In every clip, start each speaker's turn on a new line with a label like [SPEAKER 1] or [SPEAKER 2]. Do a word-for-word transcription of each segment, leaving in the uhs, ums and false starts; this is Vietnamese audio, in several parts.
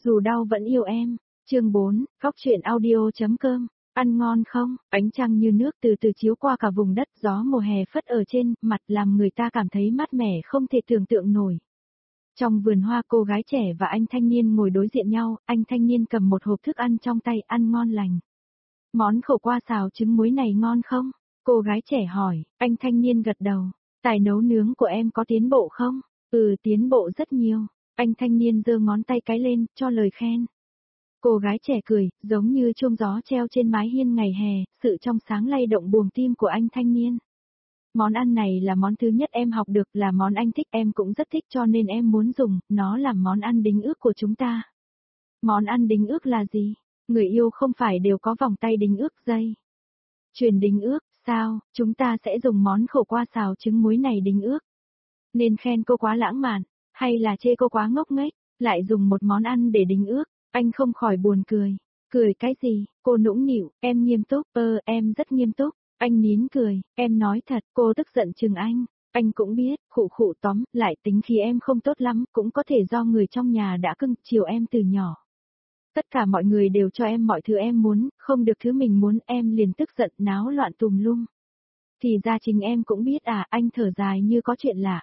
[SPEAKER 1] Dù đau vẫn yêu em. Chương bốn, Góc truyện audio.com. Ăn ngon không? Ánh trăng như nước từ từ chiếu qua cả vùng đất, gió mùa hè phất ở trên mặt làm người ta cảm thấy mát mẻ không thể tưởng tượng nổi. Trong vườn hoa, cô gái trẻ và anh thanh niên ngồi đối diện nhau, anh thanh niên cầm một hộp thức ăn trong tay, ăn ngon lành. Món khổ qua xào trứng muối này ngon không? Cô gái trẻ hỏi, anh thanh niên gật đầu. Tài nấu nướng của em có tiến bộ không? Ừ, tiến bộ rất nhiều. Anh thanh niên giơ ngón tay cái lên, cho lời khen. Cô gái trẻ cười, giống như chuông gió treo trên mái hiên ngày hè, sự trong sáng lay động buồng tim của anh thanh niên. Món ăn này là món thứ nhất em học được, là món anh thích, em cũng rất thích cho nên em muốn dùng, nó làm món ăn đính ước của chúng ta. Món ăn đính ước là gì? Người yêu không phải đều có vòng tay đính ước dây. Truyền đính ước, sao, chúng ta sẽ dùng món khổ qua xào trứng muối này đính ước. Nên khen cô quá lãng mạn, hay là chê cô quá ngốc nghếch, lại dùng một món ăn để đính ước. Anh không khỏi buồn cười. Cười cái gì? Cô nũng nịu, em nghiêm túc, ơ, em rất nghiêm túc. Anh nín cười, em nói thật, cô tức giận chừng anh. Anh cũng biết, khụ khụ tóm, lại tính khi em không tốt lắm, cũng có thể do người trong nhà đã cưng chiều em từ nhỏ. Tất cả mọi người đều cho em mọi thứ em muốn, không được thứ mình muốn, em liền tức giận náo loạn tùm lum. Thì ra chính em cũng biết à, anh thở dài như có chuyện lạ.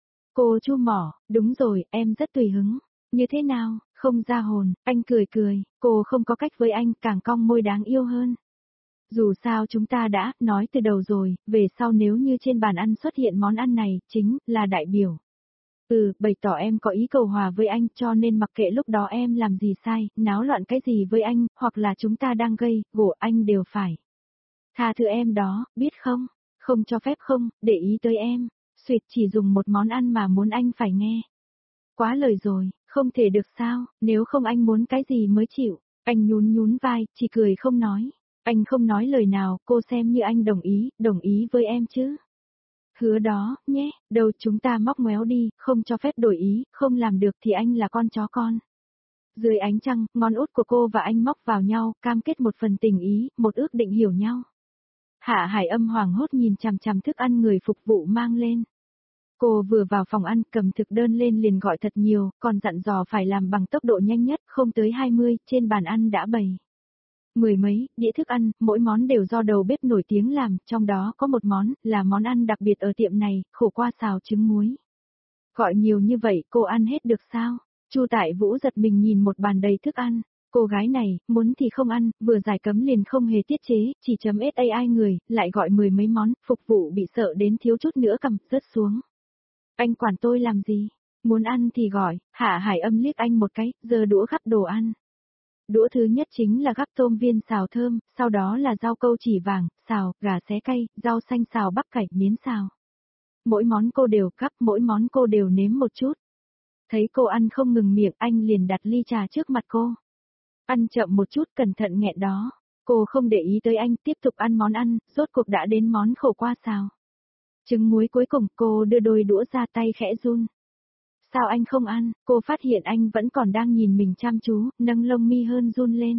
[SPEAKER 1] Cô chu mỏ, đúng rồi, em rất tùy hứng. Như thế nào, không ra hồn, anh cười cười, cô không có cách với anh, càng cong môi đáng yêu hơn. Dù sao chúng ta đã nói từ đầu rồi, về sau nếu như trên bàn ăn xuất hiện món ăn này, chính là đại biểu. Ừ, bày tỏ em có ý cầu hòa với anh cho nên mặc kệ lúc đó em làm gì sai, náo loạn cái gì với anh, hoặc là chúng ta đang gây, gổ anh đều phải. Tha thứ em đó, biết không? Không cho phép không, để ý tới em. Xuyệt chỉ dùng một món ăn mà muốn anh phải nghe. Quá lời rồi, không thể được sao, nếu không anh muốn cái gì mới chịu. Anh nhún nhún vai, chỉ cười không nói. Anh không nói lời nào, cô xem như anh đồng ý, đồng ý với em chứ. Hứa đó, nhé, đâu chúng ta móc ngoéo đi, không cho phép đổi ý, không làm được thì anh là con chó con. Dưới ánh trăng, ngón út của cô và anh móc vào nhau, cam kết một phần tình ý, một ước định hiểu nhau. Hạ Hải Âm hoảng hốt nhìn chằm chằm thức ăn người phục vụ mang lên. Cô vừa vào phòng ăn, cầm thực đơn lên liền gọi thật nhiều, còn dặn dò phải làm bằng tốc độ nhanh nhất, không tới hai mươi, trên bàn ăn đã bày. Mười mấy, đĩa thức ăn, mỗi món đều do đầu bếp nổi tiếng làm, trong đó có một món, là món ăn đặc biệt ở tiệm này, khổ qua xào trứng muối. Gọi nhiều như vậy, cô ăn hết được sao? Chu Tại Vũ giật mình nhìn một bàn đầy thức ăn. Cô gái này, muốn thì không ăn, vừa giải cấm liền không hề tiết chế, chỉ chấm sai người, lại gọi mười mấy món, phục vụ bị sợ đến thiếu chút nữa cầm, rớt xuống. Anh quản tôi làm gì? Muốn ăn thì gọi, Hạ Hải Âm liếc anh một cái, giơ đũa gắp đồ ăn. Đũa thứ nhất chính là gắp tôm viên xào thơm, sau đó là rau câu chỉ vàng, xào, gà xé cay, rau xanh xào bắp cải, miến xào. Mỗi món cô đều gắp, mỗi món cô đều nếm một chút. Thấy cô ăn không ngừng miệng, anh liền đặt ly trà trước mặt cô. Ăn chậm một chút, cẩn thận nghẹn đó. Cô không để ý tới anh, tiếp tục ăn món ăn, rốt cuộc đã đến món khổ qua xào. Trứng muối cuối cùng, cô đưa đôi đũa ra, tay khẽ run. Sao anh không ăn? Cô phát hiện anh vẫn còn đang nhìn mình chăm chú, nâng lông mi hơn run lên.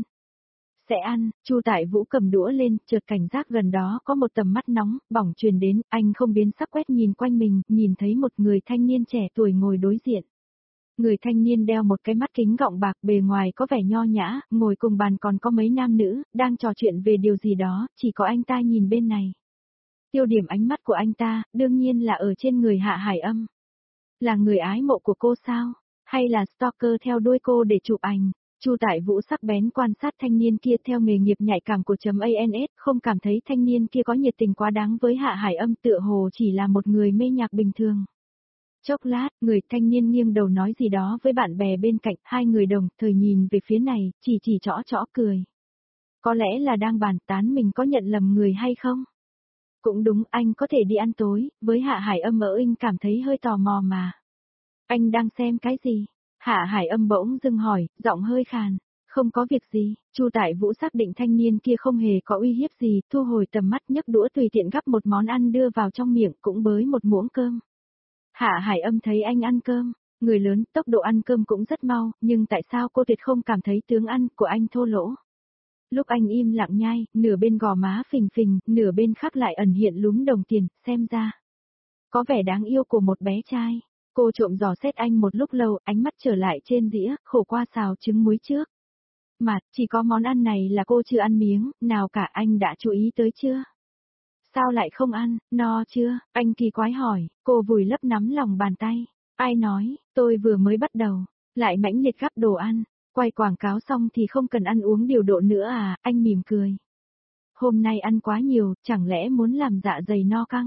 [SPEAKER 1] Sẽ ăn, Chu Tại Vũ cầm đũa lên, chợt cảnh giác gần đó có một tầm mắt nóng, bỏng truyền đến, anh không biến sắc quét nhìn quanh mình, nhìn thấy một người thanh niên trẻ tuổi ngồi đối diện. Người thanh niên đeo một cái mắt kính gọng bạc, bề ngoài có vẻ nho nhã, ngồi cùng bàn còn có mấy nam nữ, đang trò chuyện về điều gì đó, chỉ có anh ta nhìn bên này. Tiêu điểm ánh mắt của anh ta, đương nhiên là ở trên người Hạ Hải Âm. Là người ái mộ của cô sao? Hay là stalker theo đuôi cô để chụp ảnh? Chu Tại Vũ sắc bén quan sát thanh niên kia theo nghề nghiệp nhạy cảm của chấm ans, không cảm thấy thanh niên kia có nhiệt tình quá đáng với Hạ Hải Âm, tựa hồ chỉ là một người mê nhạc bình thường. Chốc lát, người thanh niên nghiêng đầu nói gì đó với bạn bè bên cạnh, hai người đồng thời nhìn về phía này, chỉ chỉ chõ chõ cười. Có lẽ là đang bàn tán mình có nhận lầm người hay không? Cũng đúng, anh có thể đi ăn tối, với Hạ Hải Âm ở anh cảm thấy hơi tò mò mà. Anh đang xem cái gì? Hạ Hải Âm bỗng dưng hỏi, giọng hơi khàn. Không có việc gì, Chu Tại Vũ xác định thanh niên kia không hề có uy hiếp gì, thu hồi tầm mắt nhấc đũa tùy tiện gắp một món ăn đưa vào trong miệng, cũng bới một muỗng cơm. Hạ Hải Âm thấy anh ăn cơm, người lớn, tốc độ ăn cơm cũng rất mau, nhưng tại sao cô tuyệt không cảm thấy tướng ăn của anh thô lỗ? Lúc anh im lặng nhai, nửa bên gò má phình phình, nửa bên khác lại ẩn hiện lúm đồng tiền, xem ra có vẻ đáng yêu của một bé trai. Cô trộm dò xét anh một lúc lâu, ánh mắt trở lại trên dĩa, khổ qua xào trứng muối trước. Mà, chỉ có món ăn này là cô chưa ăn miếng, nào cả anh đã chú ý tới chưa? Sao lại không ăn, no chưa? Anh kỳ quái hỏi, cô vùi lấp nắm lòng bàn tay. Ai nói, tôi vừa mới bắt đầu, lại mãnh liệt gắp đồ ăn, quay quảng cáo xong thì không cần ăn uống điều độ nữa à, anh mỉm cười. Hôm nay ăn quá nhiều, chẳng lẽ muốn làm dạ dày no căng?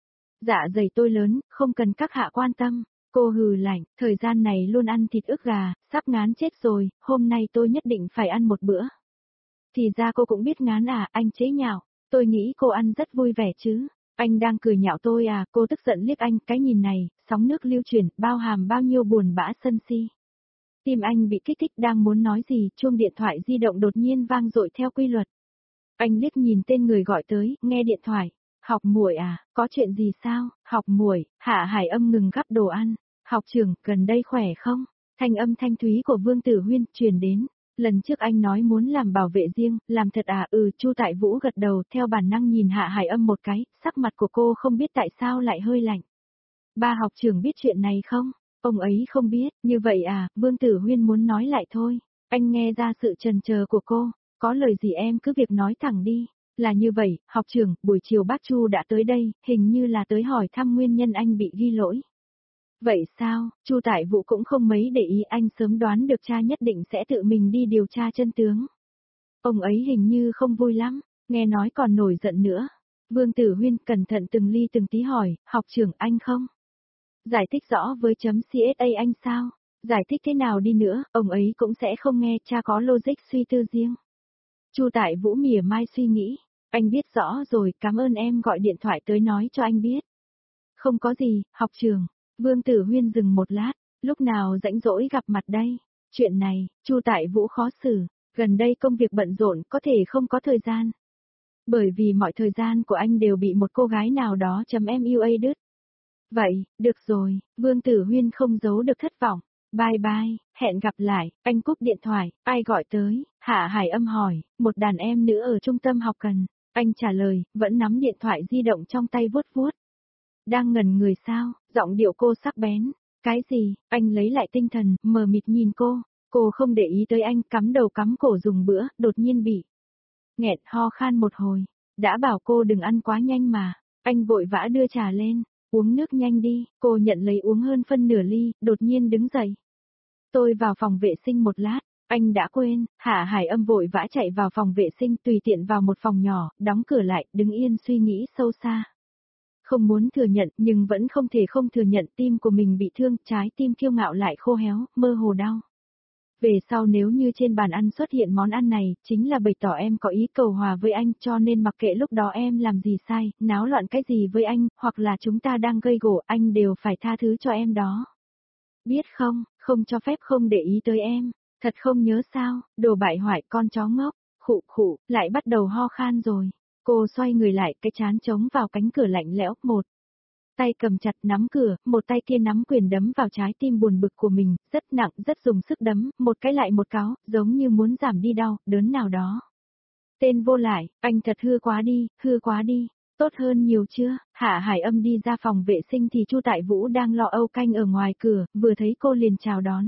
[SPEAKER 1] Dạ dày tôi lớn, không cần các hạ quan tâm. Cô hừ lạnh, thời gian này luôn ăn thịt ức gà, sắp ngán chết rồi, hôm nay tôi nhất định phải ăn một bữa. Thì ra cô cũng biết ngán à, anh chế nhạo, tôi nghĩ cô ăn rất vui vẻ chứ. Anh đang cười nhạo tôi à, cô tức giận liếc anh, cái nhìn này, sóng nước lưu chuyển, bao hàm bao nhiêu buồn bã sân si. Tim anh bị kích thích đang muốn nói gì, chuông điện thoại di động đột nhiên vang dội theo quy luật. Anh liếc nhìn tên người gọi tới, nghe điện thoại. Học muội à, có chuyện gì sao? Học muội, Hạ Hải Âm ngừng gắp đồ ăn. Học trưởng, gần đây khỏe không? Thanh âm thanh thúy của Vương Tử Huyên truyền đến. Lần trước anh nói muốn làm bảo vệ riêng, làm thật à? Ừ, Chu Tại Vũ gật đầu, theo bản năng nhìn Hạ Hải Âm một cái, sắc mặt của cô không biết tại sao lại hơi lạnh. Ba học trưởng biết chuyện này không? Ông ấy không biết, như vậy à? Vương Tử Huyên muốn nói lại thôi. Anh nghe ra sự chần chờ của cô, có lời gì em cứ việc nói thẳng đi. Là như vậy, học trưởng, buổi chiều bác Chu đã tới đây, hình như là tới hỏi thăm nguyên nhân anh bị ghi lỗi. Vậy sao, Chu Tại Vũ cũng không mấy để ý, anh sớm đoán được cha nhất định sẽ tự mình đi điều tra chân tướng. Ông ấy hình như không vui lắm, nghe nói còn nổi giận nữa. Vương Tử Huyên cẩn thận từng ly từng tí hỏi, học trưởng anh không? Giải thích rõ với chấm xê ét a anh sao? Giải thích thế nào đi nữa, ông ấy cũng sẽ không nghe, cha có logic suy tư riêng. Chu Tại Vũ mỉa mai suy nghĩ, anh biết rõ rồi, cảm ơn em gọi điện thoại tới nói cho anh biết. Không có gì, học trưởng. Vương Tử Huyên dừng một lát, lúc nào rảnh rỗi gặp mặt đây? Chuyện này, Chu Tại Vũ khó xử, gần đây công việc bận rộn có thể không có thời gian. Bởi vì mọi thời gian của anh đều bị một cô gái nào đó chấm em u a đứt. Vậy, được rồi, Vương Tử Huyên không giấu được thất vọng. Bye bye, hẹn gặp lại, anh cúp điện thoại, ai gọi tới, Hạ Hải Âm hỏi, một đàn em nữ ở trung tâm học cần. Anh trả lời, vẫn nắm điện thoại di động trong tay vuốt vuốt. Đang ngẩn người sao, giọng điệu cô sắc bén. Cái gì, anh lấy lại tinh thần, mờ mịt nhìn cô. Cô không để ý tới anh, cắm đầu cắm cổ dùng bữa, đột nhiên bị nghẹn ho khan một hồi. Đã bảo cô đừng ăn quá nhanh mà. Anh vội vã đưa trà lên, uống nước nhanh đi, cô nhận lấy uống hơn phân nửa ly, đột nhiên đứng dậy. Tôi vào phòng vệ sinh một lát, anh đã quên, Hạ Hải Âm vội vã chạy vào phòng vệ sinh, tùy tiện vào một phòng nhỏ, đóng cửa lại, đứng yên suy nghĩ sâu xa. Không muốn thừa nhận, nhưng vẫn không thể không thừa nhận, tim của mình bị thương, trái tim kiêu ngạo lại khô héo, mơ hồ đau. Về sau nếu như trên bàn ăn xuất hiện món ăn này, chính là bày tỏ em có ý cầu hòa với anh, cho nên mặc kệ lúc đó em làm gì sai, náo loạn cái gì với anh, hoặc là chúng ta đang gây gổ, anh đều phải tha thứ cho em đó. Biết không, không cho phép không để ý tới em, thật không nhớ sao, đồ bại hoại con chó ngốc, khụ khụ, lại bắt đầu ho khan rồi. Cô xoay người lại, cái trán chống vào cánh cửa lạnh lẽo, một tay cầm chặt nắm cửa, một tay kia nắm quyền đấm vào trái tim buồn bực của mình, rất nặng, rất dùng sức đấm, một cái lại một cáo, giống như muốn giảm đi đau, đớn nào đó. Tên vô lại, anh thật hư quá đi, hư quá đi, tốt hơn nhiều chưa? Hạ Hải Âm đi ra phòng vệ sinh thì Chu Tại Vũ đang lo âu canh ở ngoài cửa, vừa thấy cô liền chào đón.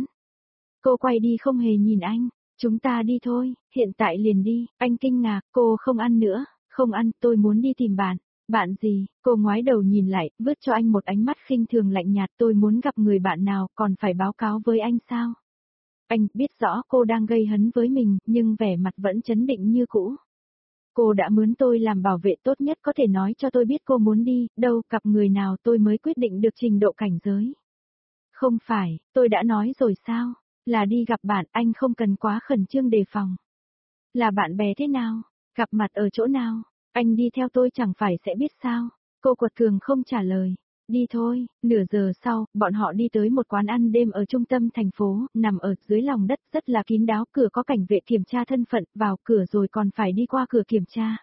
[SPEAKER 1] Cô quay đi không hề nhìn anh, chúng ta đi thôi, hiện tại liền đi, anh kinh ngạc, cô không ăn nữa. Không ăn, tôi muốn đi tìm bạn. Bạn gì? Cô ngoái đầu nhìn lại, vứt cho anh một ánh mắt khinh thường lạnh nhạt, tôi muốn gặp người bạn nào, còn phải báo cáo với anh sao? Anh biết rõ cô đang gây hấn với mình, nhưng vẻ mặt vẫn trấn định như cũ. Cô đã mướn tôi làm bảo vệ tốt nhất, có thể nói cho tôi biết cô muốn đi, đâu, gặp người nào tôi mới quyết định được trình độ cảnh giới. Không phải, tôi đã nói rồi sao? Là đi gặp bạn, anh không cần quá khẩn trương đề phòng. Là bạn bè thế nào? Gặp mặt ở chỗ nào? Anh đi theo tôi chẳng phải sẽ biết sao? Cô quật cường không trả lời. Đi thôi, nửa giờ sau, bọn họ đi tới một quán ăn đêm ở trung tâm thành phố, nằm ở dưới lòng đất rất là kín đáo, cửa có cảnh vệ kiểm tra thân phận, vào cửa rồi còn phải đi qua cửa kiểm tra.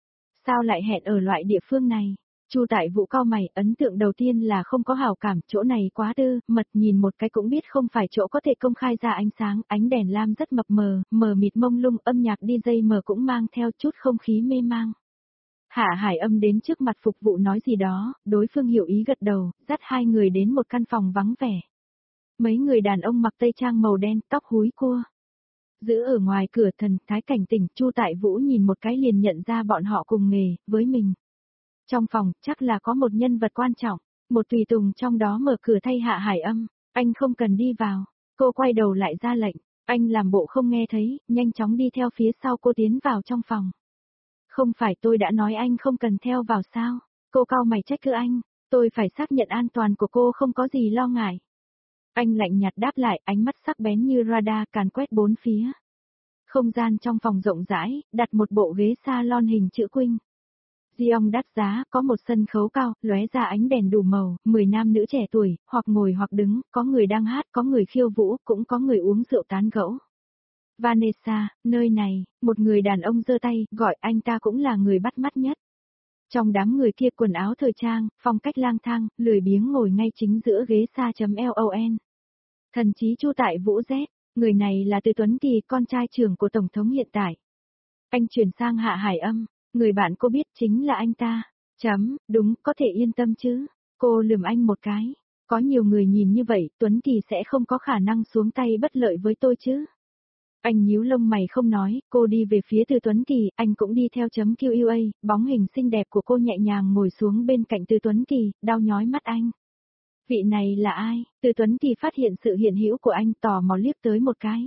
[SPEAKER 1] Sao lại hẹn ở loại địa phương này? Chu Tại Vũ cau mày, ấn tượng đầu tiên là không có hảo cảm, chỗ này quá tư, mật, nhìn một cái cũng biết không phải chỗ có thể công khai ra ánh sáng, ánh đèn lam rất mập mờ, mờ mịt mông lung, âm nhạc đi jay mờ cũng mang theo chút không khí mê mang. Hạ Hải Âm đến trước mặt phục vụ nói gì đó, đối phương hiểu ý gật đầu, dắt hai người đến một căn phòng vắng vẻ. Mấy người đàn ông mặc tây trang màu đen, tóc húi cua. Giữ ở ngoài cửa thần thái cảnh tỉnh, Chu Tại Vũ nhìn một cái liền nhận ra bọn họ cùng nghề, với mình. Trong phòng, chắc là có một nhân vật quan trọng, một tùy tùng trong đó mở cửa thay Hạ Hải Âm, anh không cần đi vào, cô quay đầu lại ra lệnh, anh làm bộ không nghe thấy, nhanh chóng đi theo phía sau cô tiến vào trong phòng. Không phải tôi đã nói anh không cần theo vào sao, cô cau mày trách cứ anh, tôi phải xác nhận an toàn của cô không có gì lo ngại. Anh lạnh nhạt đáp lại, ánh mắt sắc bén như radar càn quét bốn phía. Không gian trong phòng rộng rãi, đặt một bộ ghế salon hình chữ quỳnh. Giong đắt giá, có một sân khấu cao, lóe ra ánh đèn đủ màu, mười nam nữ trẻ tuổi, hoặc ngồi hoặc đứng, có người đang hát, có người khiêu vũ, cũng có người uống rượu tán gẫu. Vanessa, nơi này, một người đàn ông giơ tay, gọi anh ta cũng là người bắt mắt nhất. Trong đám người kia quần áo thời trang, phong cách lang thang, lười biếng ngồi ngay chính giữa ghế sa.lon. Thần chí Chu Tại Vũ Z, người này là Từ Tuấn Kỳ, con trai trưởng của Tổng thống hiện tại. Anh chuyển sang Hạ Hải Âm, người bạn cô biết chính là anh ta. Chấm, đúng, có thể yên tâm chứ. Cô lườm anh một cái. Có nhiều người nhìn như vậy, Tuấn Kỳ sẽ không có khả năng xuống tay bất lợi với tôi chứ. Anh nhíu lông mày không nói, cô đi về phía Từ Tuấn Kỳ, anh cũng đi theo chấm quy a, bóng hình xinh đẹp của cô nhẹ nhàng ngồi xuống bên cạnh Từ Tuấn Kỳ, đau nhói mắt anh. Vị này là ai? Từ Tuấn Kỳ phát hiện sự hiện hữu của anh, tò mò liếc tới một cái.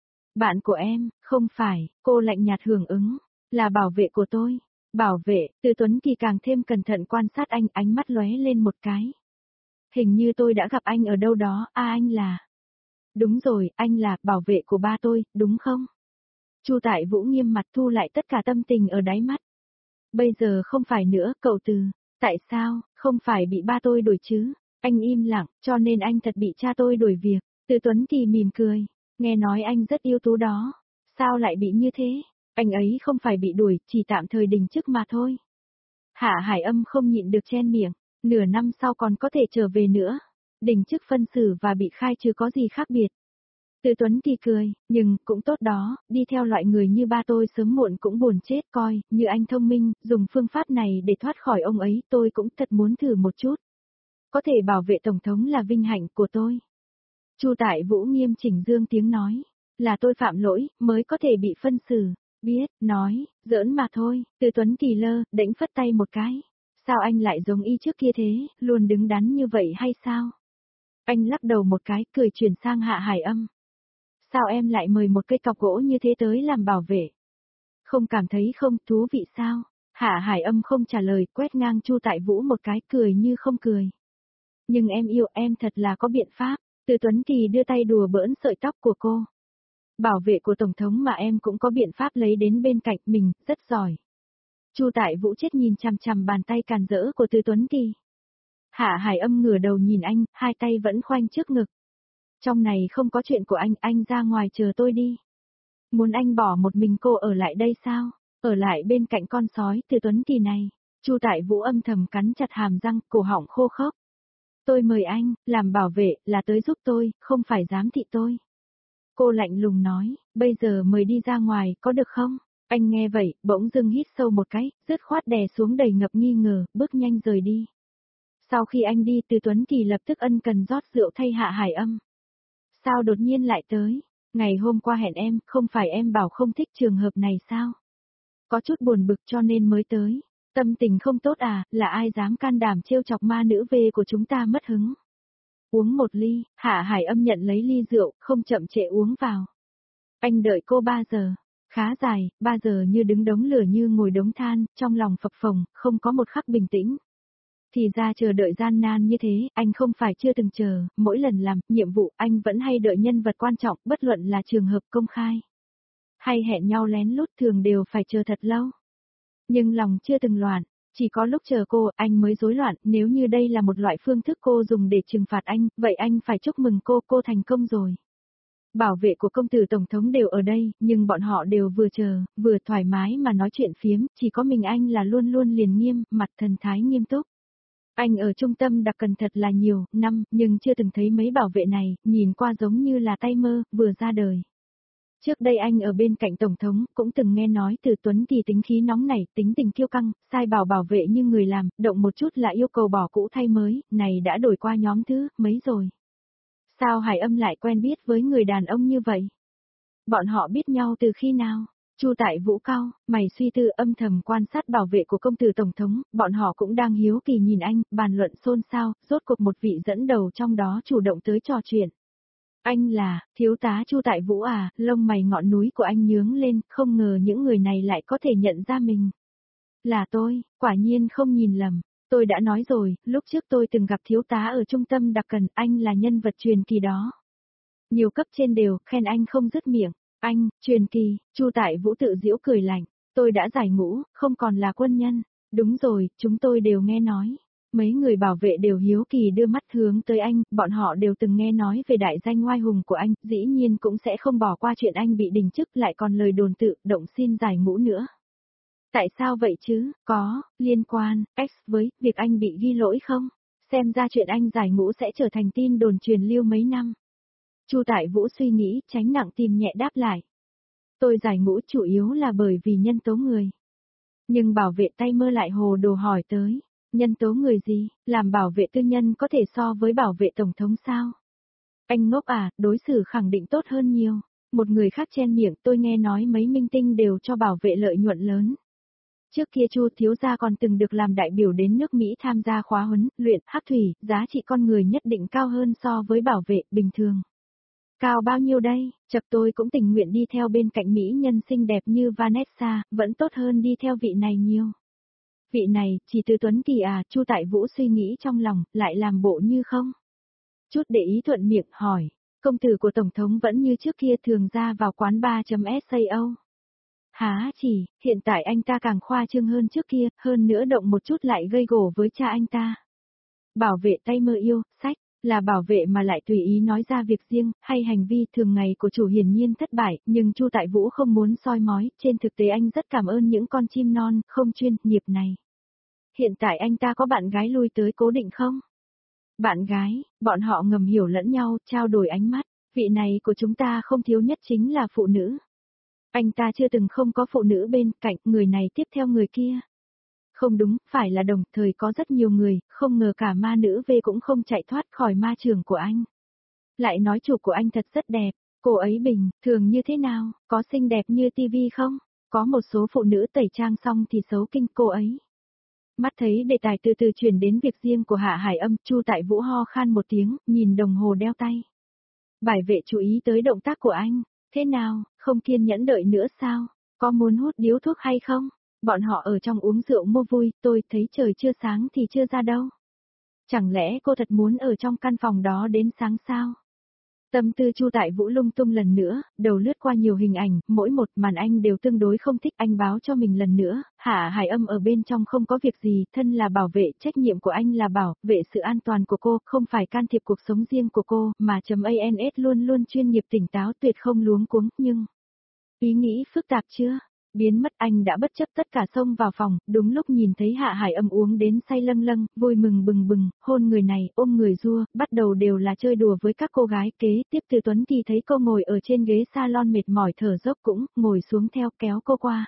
[SPEAKER 1] Bạn của em, không phải, cô lạnh nhạt hưởng ứng, là bảo vệ của tôi. Bảo vệ, Từ Tuấn Kỳ càng thêm cẩn thận quan sát anh, ánh mắt lóe lên một cái. Hình như tôi đã gặp anh ở đâu đó, à anh là... Đúng rồi, anh là bảo vệ của ba tôi, đúng không? Chu Tại Vũ nghiêm mặt thu lại tất cả tâm tình ở đáy mắt. Bây giờ không phải nữa, cậu Từ, tại sao, không phải bị ba tôi đuổi chứ? Anh im lặng, cho nên anh thật bị cha tôi đuổi việc. Từ Tuấn Kỳ mỉm cười, nghe nói anh rất ưu tú đó. Sao lại bị như thế? Anh ấy không phải bị đuổi, chỉ tạm thời đình chức mà thôi. Hạ Hải Âm không nhịn được chen miệng, nửa năm sau còn có thể trở về nữa. Đình chức phân xử và bị khai trừ có gì khác biệt. Từ Tuấn Kỳ cười, nhưng cũng tốt đó, đi theo loại người như ba tôi sớm muộn cũng buồn chết coi, như anh thông minh, dùng phương pháp này để thoát khỏi ông ấy tôi cũng thật muốn thử một chút. Có thể bảo vệ Tổng thống là vinh hạnh của tôi. Chu Tại Vũ nghiêm chỉnh dương tiếng nói, là tôi phạm lỗi, mới có thể bị phân xử. Biết, nói, giỡn mà thôi, Từ Tuấn Kỳ lơ, đễnh phất tay một cái. Sao anh lại giống y trước kia thế, luôn đứng đắn như vậy hay sao? Anh lắc đầu một cái, cười chuyển sang Hạ Hải Âm. Sao em lại mời một cây cọc gỗ như thế tới làm bảo vệ? Không cảm thấy không thú vị sao? Hạ Hải Âm không trả lời, quét ngang Chu Tại Vũ một cái, cười như không cười. Nhưng em yêu em thật là có biện pháp. Từ Tuấn Kỳ đưa tay đùa bỡn sợi tóc của cô. Bảo vệ của Tổng thống mà em cũng có biện pháp lấy đến bên cạnh mình, rất giỏi. Chu Tại Vũ chết nhìn chằm chằm bàn tay càn rỡ của Từ Tuấn Kỳ. Hạ Hải Âm ngửa đầu nhìn anh, hai tay vẫn khoanh trước ngực. Trong này không có chuyện của anh, anh ra ngoài chờ tôi đi. Muốn anh bỏ một mình cô ở lại đây sao? Ở lại bên cạnh con sói Từ Tuấn Kỳ này. Chu Tại Vũ âm thầm cắn chặt hàm răng, cổ họng khô khốc. Tôi mời anh, làm bảo vệ, là tới giúp tôi, không phải giám thị tôi. Cô lạnh lùng nói, bây giờ mời đi ra ngoài, có được không? Anh nghe vậy, bỗng dưng hít sâu một cái, dứt khoát đè xuống đầy ngập nghi ngờ, bước nhanh rời đi. Sau khi anh đi, Từ Tuấn Kỳ lập tức ân cần rót rượu thay Hạ Hải Âm. Sao đột nhiên lại tới? Ngày hôm qua hẹn em, không phải em bảo không thích trường hợp này sao? Có chút buồn bực cho nên mới tới. Tâm tình không tốt à, là ai dám can đảm trêu chọc ma nữ về của chúng ta mất hứng. Uống một ly, Hạ Hải Âm nhận lấy ly rượu, không chậm trễ uống vào. Anh đợi cô ba giờ, khá dài, ba giờ như đứng đống lửa như ngồi đống than, trong lòng phập phồng, không có một khắc bình tĩnh. Thì ra chờ đợi gian nan như thế, anh không phải chưa từng chờ, mỗi lần làm nhiệm vụ anh vẫn hay đợi nhân vật quan trọng, bất luận là trường hợp công khai. Hay hẹn nhau lén lút thường đều phải chờ thật lâu. Nhưng lòng chưa từng loạn, chỉ có lúc chờ cô anh mới rối loạn, nếu như đây là một loại phương thức cô dùng để trừng phạt anh, vậy anh phải chúc mừng cô, cô thành công rồi. Bảo vệ của công tử Tổng thống đều ở đây, nhưng bọn họ đều vừa chờ, vừa thoải mái mà nói chuyện phiếm, chỉ có mình anh là luôn luôn liền nghiêm, mặt thần thái nghiêm túc. Anh ở trung tâm đặc cần thật là nhiều, năm, nhưng chưa từng thấy mấy bảo vệ này, nhìn qua giống như là tay mơ, vừa ra đời. Trước đây anh ở bên cạnh Tổng thống, cũng từng nghe nói Từ Tuấn Kỳ tính khí nóng nảy, tính tình kiêu căng, sai bảo bảo vệ như người làm, động một chút là yêu cầu bỏ cũ thay mới, này đã đổi qua nhóm thứ, mấy rồi. Sao Hải Âm lại quen biết với người đàn ông như vậy? Bọn họ biết nhau từ khi nào? Chu Tại Vũ cau mày suy tư âm thầm quan sát bảo vệ của công tử Tổng thống, bọn họ cũng đang hiếu kỳ nhìn anh, bàn luận xôn xao, rốt cuộc một vị dẫn đầu trong đó chủ động tới trò chuyện. Anh là, thiếu tá Chu Tại Vũ à, lông mày ngọn núi của anh nhướng lên, không ngờ những người này lại có thể nhận ra mình. Là tôi, quả nhiên không nhìn lầm. Tôi đã nói rồi, lúc trước tôi từng gặp thiếu tá ở trung tâm đặc cần, anh là nhân vật truyền kỳ đó. Nhiều cấp trên đều, khen anh không dứt miệng. Anh, truyền kỳ, Chu Tại Vũ tự giễu cười lạnh. Tôi đã giải ngũ, không còn là quân nhân. Đúng rồi, chúng tôi đều nghe nói. Mấy người bảo vệ đều hiếu kỳ đưa mắt hướng tới anh, bọn họ đều từng nghe nói về đại danh oai hùng của anh, dĩ nhiên cũng sẽ không bỏ qua chuyện anh bị đình chức lại còn lời đồn tự động xin giải ngũ nữa. Tại sao vậy chứ, có, liên quan, X với, việc anh bị ghi lỗi không? Xem ra chuyện anh giải ngũ sẽ trở thành tin đồn truyền lưu mấy năm. Chu Tại Vũ suy nghĩ, tránh nặng tìm nhẹ đáp lại. Tôi giải ngũ chủ yếu là bởi vì nhân tố người. Nhưng bảo vệ tay mơ lại hồ đồ hỏi tới. Nhân tố người gì, làm bảo vệ tư nhân có thể so với bảo vệ tổng thống sao? Anh ngốc à, đối xử khẳng định tốt hơn nhiều. Một người khác chen miệng, tôi nghe nói mấy minh tinh đều cho bảo vệ lợi nhuận lớn. Trước kia Chu thiếu gia còn từng được làm đại biểu đến nước Mỹ tham gia khóa huấn, luyện, hắc thủy, giá trị con người nhất định cao hơn so với bảo vệ bình thường. Cao bao nhiêu đây, chập tôi cũng tình nguyện đi theo bên cạnh Mỹ nhân xinh đẹp như Vanessa, vẫn tốt hơn đi theo vị này nhiều. Vị này, chỉ Từ Tuấn Kỳ à, Chu Tại Vũ suy nghĩ trong lòng, lại làm bộ như không. Chút để ý thuận miệng hỏi, công tử của Tổng thống vẫn như trước kia thường ra vào quán ba.sao. Hả chỉ, hiện tại anh ta càng khoa trương hơn trước kia, hơn nữa động một chút lại gây gổ với cha anh ta. Bảo vệ tay mơ yêu, sách, là bảo vệ mà lại tùy ý nói ra việc riêng, hay hành vi thường ngày của chủ hiển nhiên thất bại, nhưng Chu Tại Vũ không muốn soi mói, trên thực tế anh rất cảm ơn những con chim non, không chuyên, nghiệp này. Hiện tại anh ta có bạn gái lui tới cố định không? Bạn gái, bọn họ ngầm hiểu lẫn nhau, trao đổi ánh mắt, vị này của chúng ta không thiếu nhất chính là phụ nữ. Anh ta chưa từng không có phụ nữ bên cạnh, người này tiếp theo người kia. Không đúng, phải là đồng thời có rất nhiều người, không ngờ cả ma nữ V cũng không chạy thoát khỏi ma trường của anh. Lại nói chủ của anh thật rất đẹp, cô ấy bình, thường như thế nào, có xinh đẹp như tivi không? Có một số phụ nữ tẩy trang xong thì xấu kinh cô ấy. Mắt thấy đề tài từ từ chuyển đến việc riêng của Hạ Hải Âm, Chu Tại Vũ ho khan một tiếng, nhìn đồng hồ đeo tay. Bảo vệ chú ý tới động tác của anh, thế nào, không kiên nhẫn đợi nữa sao? Có muốn hút điếu thuốc hay không? Bọn họ ở trong uống rượu mua vui, tôi thấy trời chưa sáng thì chưa ra đâu. Chẳng lẽ cô thật muốn ở trong căn phòng đó đến sáng sao? Tâm tư Chu Tại Vũ lung tung lần nữa, đầu lướt qua nhiều hình ảnh, mỗi một màn anh đều tương đối không thích, anh báo cho mình lần nữa, Hạ Hải Âm ở bên trong không có việc gì, thân là bảo vệ, trách nhiệm của anh là bảo vệ sự an toàn của cô, không phải can thiệp cuộc sống riêng của cô, mà .ans luôn luôn chuyên nghiệp tỉnh táo tuyệt không luống cuống, nhưng... Ý nghĩ phức tạp chưa? Biến mất anh đã bất chấp tất cả xông vào phòng, đúng lúc nhìn thấy Hạ Hải Âm uống đến say lâng lâng, vui mừng bừng bừng, hôn người này, ôm người rua, bắt đầu đều là chơi đùa với các cô gái kế, tiếp Từ Tuấn thì thấy cô ngồi ở trên ghế salon mệt mỏi thở dốc cũng, ngồi xuống theo kéo cô qua.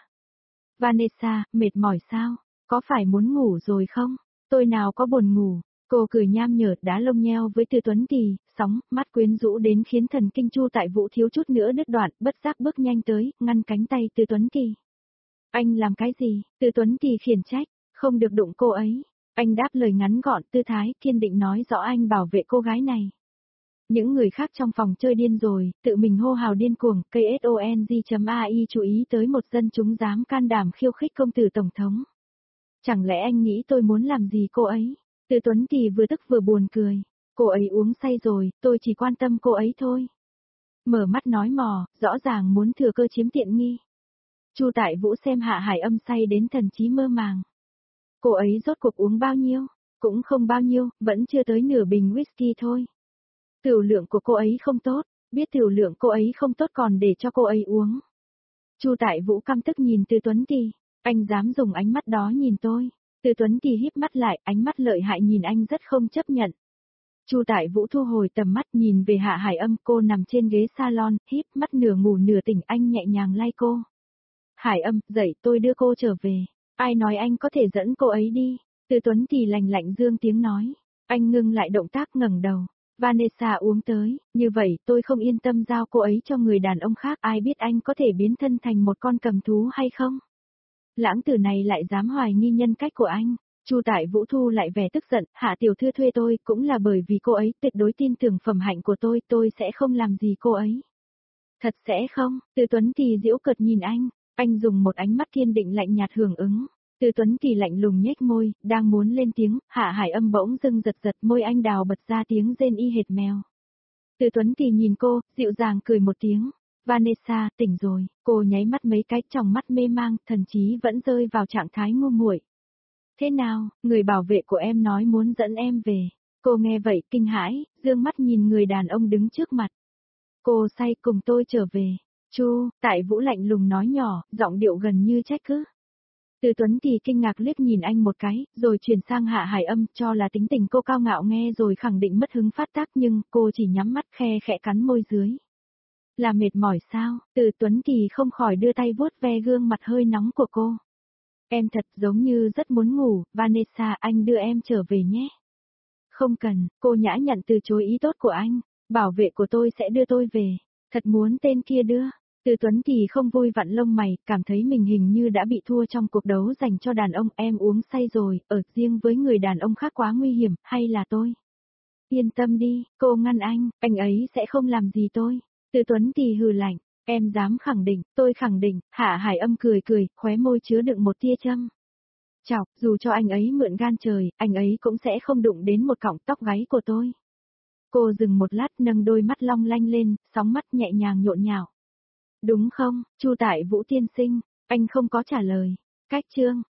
[SPEAKER 1] Vanessa, mệt mỏi sao? Có phải muốn ngủ rồi không? Tôi nào có buồn ngủ. Cô cười nham nhở đá lông nheo với Từ Tuấn Kỳ, sóng, mắt quyến rũ đến khiến thần kinh Chu Tại Vũ thiếu chút nữa đứt đoạn, bất giác bước nhanh tới, ngăn cánh tay Từ Tuấn Kỳ. Anh làm cái gì? Từ Tuấn Kỳ khiển trách, không được đụng cô ấy. Anh đáp lời ngắn gọn, tư thái, kiên định nói rõ anh bảo vệ cô gái này. Những người khác trong phòng chơi điên rồi, tự mình hô hào điên cuồng, ksong.ai chú ý tới một dân chúng dám can đảm khiêu khích công tử Tổng thống. Chẳng lẽ anh nghĩ tôi muốn làm gì cô ấy? Từ Tuấn Kỳ vừa tức vừa buồn cười. Cô ấy uống say rồi, tôi chỉ quan tâm cô ấy thôi. Mở mắt nói mò, rõ ràng muốn thừa cơ chiếm tiện nghi. Chu Tại Vũ xem Hạ Hải Âm say đến thần trí mơ màng. Cô ấy rốt cuộc uống bao nhiêu? Cũng không bao nhiêu, vẫn chưa tới nửa bình whisky thôi. Tiểu lượng của cô ấy không tốt, biết tiểu lượng cô ấy không tốt còn để cho cô ấy uống. Chu Tại Vũ căm tức nhìn Từ Tuấn Kỳ, anh dám dùng ánh mắt đó nhìn tôi. Từ Tuấn Kỳ híp mắt lại, ánh mắt lợi hại nhìn anh rất không chấp nhận. Chu Tại Vũ thu hồi tầm mắt nhìn về Hạ Hải Âm, cô nằm trên ghế salon, híp mắt nửa ngủ nửa tỉnh, anh nhẹ nhàng lay cô. Hải Âm, dậy, tôi đưa cô trở về. Ai nói anh có thể dẫn cô ấy đi? Từ Tuấn thì lành lạnh dương tiếng nói. Anh ngưng lại động tác ngẩng đầu. Vanessa uống tới, như vậy tôi không yên tâm giao cô ấy cho người đàn ông khác, ai biết anh có thể biến thân thành một con cầm thú hay không? Lãng tử này lại dám hoài nghi nhân cách của anh. Chu Tại Vũ thu lại vẻ tức giận, Hạ tiểu thư thuê tôi cũng là bởi vì cô ấy tuyệt đối tin tưởng phẩm hạnh của tôi, tôi sẽ không làm gì cô ấy. Thật sẽ không? Từ Tuấn thì giễu cợt nhìn anh, anh dùng một ánh mắt kiên định lạnh nhạt hưởng ứng. Từ Tuấn Kỳ lạnh lùng nhếch môi, đang muốn lên tiếng, Hạ Hải Âm bỗng dưng giật giật môi anh đào bật ra tiếng rên y hệt mèo. Từ Tuấn Kỳ nhìn cô, dịu dàng cười một tiếng. Vanessa, tỉnh rồi, cô nháy mắt mấy cái tròng mắt mê mang, thần chí vẫn rơi vào trạng thái ngu muội. Thế nào, người bảo vệ của em nói muốn dẫn em về. Cô nghe vậy kinh hãi, dương mắt nhìn người đàn ông đứng trước mặt. Cô say cùng tôi trở về. Chu, Tại Vũ lạnh lùng nói nhỏ, giọng điệu gần như trách cứ. Từ Tuấn thì kinh ngạc liếc nhìn anh một cái, rồi chuyển sang Hạ Hải Âm, cho là tính tình cô cao ngạo nghe rồi khẳng định mất hứng phát tác nhưng cô chỉ nhắm mắt khe khẽ cắn môi dưới. Là mệt mỏi sao? Từ Tuấn Kỳ không khỏi đưa tay vuốt ve gương mặt hơi nóng của cô. Em thật giống như rất muốn ngủ, Vanessa, anh đưa em trở về nhé. Không cần, cô nhã nhặn từ chối ý tốt của anh, bảo vệ của tôi sẽ đưa tôi về. Thật muốn tên kia đưa. Từ Tuấn thì không vui vặn lông mày, cảm thấy mình hình như đã bị thua trong cuộc đấu dành cho đàn ông, em uống say rồi, ở riêng với người đàn ông khác quá nguy hiểm, hay là tôi? Yên tâm đi, cô ngăn anh, anh ấy sẽ không làm gì tôi. Từ Tuấn thì hừ lạnh, em dám khẳng định, tôi khẳng định, Hạ Hải Âm cười cười, khóe môi chứa đựng một tia châm. Chọc, dù cho anh ấy mượn gan trời, anh ấy cũng sẽ không đụng đến một cọng tóc gáy của tôi. Cô dừng một lát nâng đôi mắt long lanh lên, sóng mắt nhẹ nhàng nhộn nhạo. Đúng không, Chu Tại Vũ tiên sinh, anh không có trả lời. Cách chương.